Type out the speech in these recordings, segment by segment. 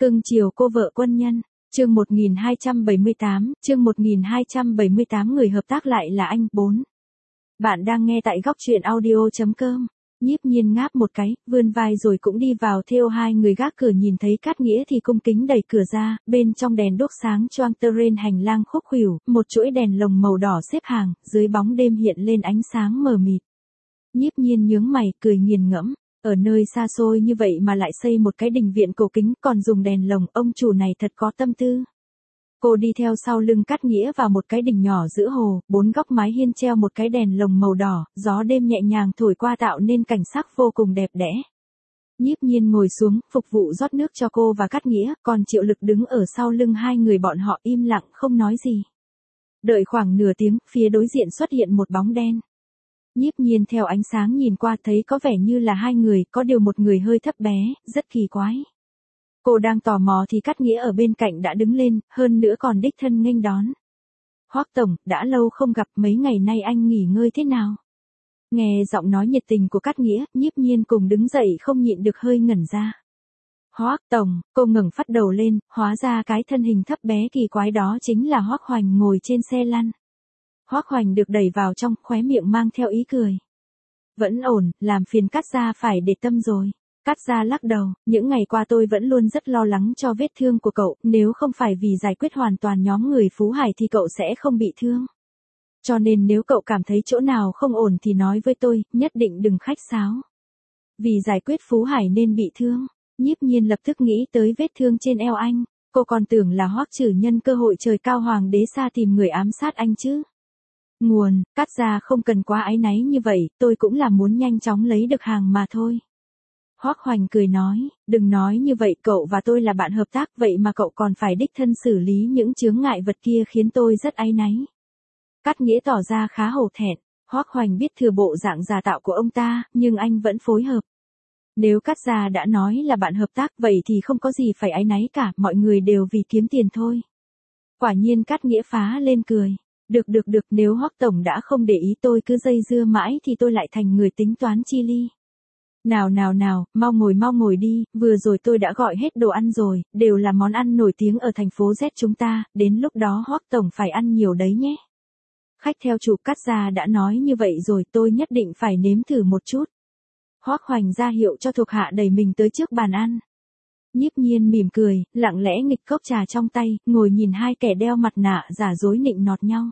Cưng chiều cô vợ quân nhân. Chương 1278, người hợp tác lại là anh. 4. Bạn đang nghe tại góc truyện audio.com. Nhiếp Nhiên ngáp một cái, vươn vai rồi cũng đi vào theo. Hai người gác cửa nhìn thấy Cát Nghĩa thì cung kính đẩy cửa ra, bên trong đèn đốt sáng choang terrain hành lang khúc khuỷu, một chuỗi đèn lồng màu đỏ xếp hàng, dưới bóng đêm hiện lên ánh sáng mờ mịt. Nhiếp Nhiên nhướng mày, cười nghiền ngẫm. Ở nơi xa xôi như vậy mà lại xây một cái đình viện cổ kính còn dùng đèn lồng, ông chủ này thật có tâm tư. Cô đi theo sau lưng Cát Nghĩa vào một cái đình nhỏ giữa hồ, 4 góc mái hiên treo một cái đèn lồng màu đỏ, gió đêm nhẹ nhàng thổi qua tạo nên cảnh sắc vô cùng đẹp đẽ. Nhiếp Nhiên ngồi xuống, phục vụ rót nước cho cô và Cát Nghĩa, còn Triệu Lực đứng ở sau lưng hai người bọn họ im lặng không nói gì. Đợi khoảng nửa tiếng, phía đối diện xuất hiện một bóng đen. Nhiếp Nhiên theo ánh sáng nhìn qua thấy có vẻ như là hai người, có điều một người hơi thấp bé, rất kỳ quái. Cô đang tò mò thì Cát Nghĩa ở bên cạnh đã đứng lên, hơn nữa còn đích thân nghênh đón. Hoắc tổng, đã lâu không gặp, mấy ngày nay anh nghỉ ngơi thế nào? Nghe giọng nói nhiệt tình của Cát Nghĩa, Nhiếp Nhiên cùng đứng dậy không nhịn được hơi ngẩn ra. Hoắc tổng, cô ngẩng phát đầu lên, hóa ra cái thân hình thấp bé kỳ quái đó chính là Hoắc Hoành ngồi trên xe lăn. Hoắc Hoành được đẩy vào trong, khóe miệng mang theo ý cười. Vẫn ổn, làm phiền Cát gia phải để tâm rồi. Cát gia lắc đầu, những ngày qua tôi vẫn luôn rất lo lắng cho vết thương của cậu, nếu không phải vì giải quyết hoàn toàn nhóm người Phú Hải thì cậu sẽ không bị thương. Cho nên nếu cậu cảm thấy chỗ nào không ổn thì nói với tôi, nhất định đừng khách sáo. Vì giải quyết Phú Hải nên bị thương, Nhiếp Nhiên lập tức nghĩ tới vết thương trên eo anh, cô còn tưởng là Hoắc Trử nhân cơ hội trời cao hoàng đế xa tìm người ám sát anh chứ. Nguồn, Cát gia không cần quá áy náy như vậy, tôi cũng là muốn nhanh chóng lấy được hàng mà thôi. Hoắc Hoành cười nói, đừng nói như vậy, cậu và tôi là bạn hợp tác, vậy mà cậu còn phải đích thân xử lý những chướng ngại vật kia khiến tôi rất áy náy. Cát Nghĩa tỏ ra khá hổ thẹn, Hoắc Hoành biết thừa bộ dạng giả tạo của ông ta, nhưng anh vẫn phối hợp. Nếu Cát gia đã nói là bạn hợp tác vậy thì không có gì phải áy náy cả, mọi người đều vì kiếm tiền thôi. Quả nhiên Cát Nghĩa phá lên cười. Được, nếu Hoắc tổng đã không để ý tôi cứ dây dưa mãi thì tôi lại thành người tính toán chi ly. Nào, mau ngồi đi, vừa rồi tôi đã gọi hết đồ ăn rồi, đều là món ăn nổi tiếng ở thành phố Z chúng ta, đến lúc đó Hoắc tổng phải ăn nhiều đấy nhé. Khách theo chủ. Cát gia đã nói như vậy rồi, tôi nhất định phải nếm thử một chút. Hoắc Hoành ra hiệu cho thuộc hạ đẩy mình tới trước bàn ăn. Nhiếp Nhiên mỉm cười, lặng lẽ nghịch cốc trà trong tay, ngồi nhìn hai kẻ đeo mặt nạ giả dối nịnh nọt nhau.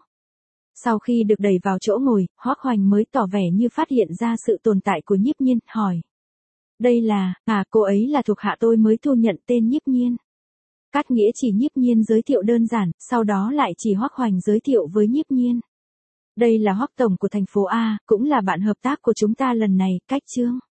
Sau khi được đẩy vào chỗ ngồi, Hoắc Hoành mới tỏ vẻ như phát hiện ra sự tồn tại của Nhiếp Nhiên, hỏi. Đây là, cô ấy là thuộc hạ tôi mới thu nhận tên Nhiếp Nhiên. Cát Nghĩa chỉ Nhiếp Nhiên giới thiệu đơn giản, sau đó lại chỉ Hoắc Hoành giới thiệu với Nhiếp Nhiên. Đây là Hoắc tổng của thành phố A, cũng là bạn hợp tác của chúng ta lần này, Cách Trương.